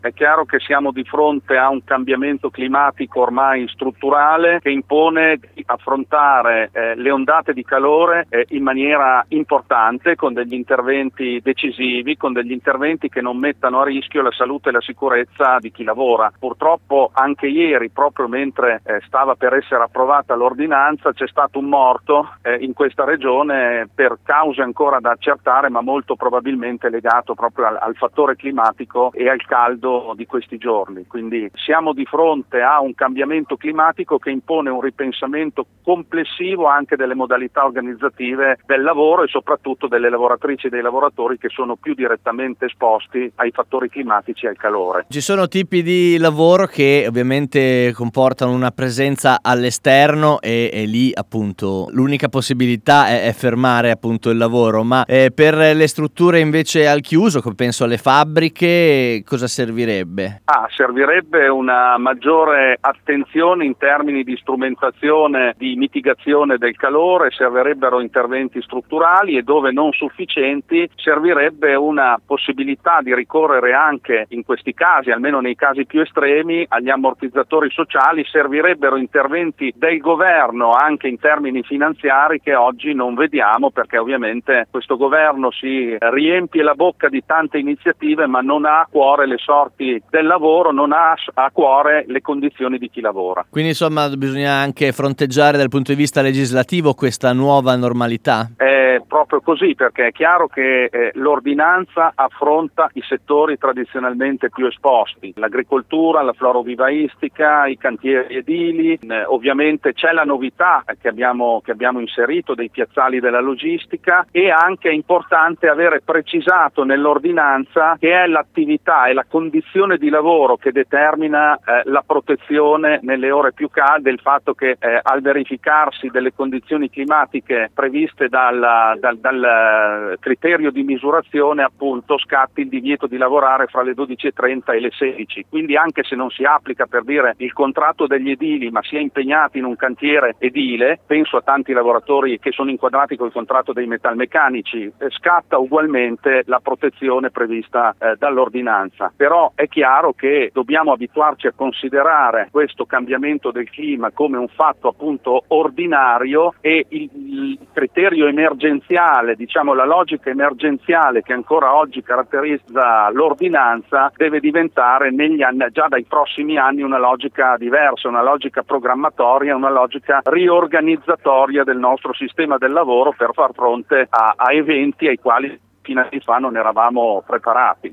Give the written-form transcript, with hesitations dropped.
È chiaro che siamo di fronte a un cambiamento climatico ormai strutturale che impone di affrontare le ondate di calore in maniera importante, con degli interventi decisivi, con degli interventi che non mettano a rischio la salute e la sicurezza di chi lavora. Purtroppo anche ieri, proprio mentre stava per essere approvata l'ordinanza, c'è stato un morto in questa regione per cause ancora da accertare, ma molto probabilmente legato proprio al fattore climatico e al caldo di questi giorni. Quindi siamo di fronte a un cambiamento climatico che impone un ripensamento complessivo anche delle modalità organizzative del lavoro e soprattutto delle lavoratrici e dei lavoratori che sono più direttamente esposti ai fattori climatici e al calore. Ci sono tipi di lavoro che ovviamente comportano una presenza all'esterno e lì appunto l'unica possibilità è fermare appunto il lavoro, ma per le strutture invece al chiuso, penso alle fabbriche, cosa servirebbe? Servirebbe una maggiore attenzione in termini di strumentazione di mitigazione del calore, servirebbero interventi strutturali e dove non sufficienti servirebbe una possibilità di ricorrere anche in questi casi, almeno nei casi più estremi, agli ammortizzatori sociali. Servirebbero interventi del governo anche in termini finanziari che oggi non vediamo, perché ovviamente questo governo si riempie la bocca di tante iniziative ma non ha a cuore le sorti del lavoro, non ha a cuore le condizioni di chi lavora. Quindi insomma bisogna anche fronteggiare dal punto di vista legislativo questa nuova normalità? È proprio così, perché è chiaro che l'ordinanza affronta i settori tradizionalmente più esposti, l'agricoltura, la florovivaistica, i cantieri edili, ovviamente c'è la novità che abbiamo inserito dei piazzali della logistica, e anche è importante avere precisato nell'ordinanza che è l'attività e la condizione di lavoro che determina la protezione nelle ore più calde, il fatto che al verificarsi delle condizioni climatiche previste dal criterio di misurazione appunto scatti il divieto di lavorare fra le 12:30 e le 16. Quindi anche se non si applica, per dire, il contratto degli edili, ma si è impegnati in un cantiere edile, penso a tanti lavoratori che sono inquadrati col contratto dei metalmeccanici, scatta ugualmente la protezione prevista dall'ordinanza. Però è chiaro che dobbiamo abituarci a considerare questo cambiamento del clima come un fatto appunto ordinario, e il criterio emergenziale, diciamo la logica emergenziale che ancora oggi caratterizza l'ordinanza, deve diventare negli anni, già dai prossimi anni, una logica diversa, una logica programmatoria, una logica riorganizzatoria del nostro sistema del lavoro per far fronte a eventi ai quali fino a anni fa non eravamo preparati.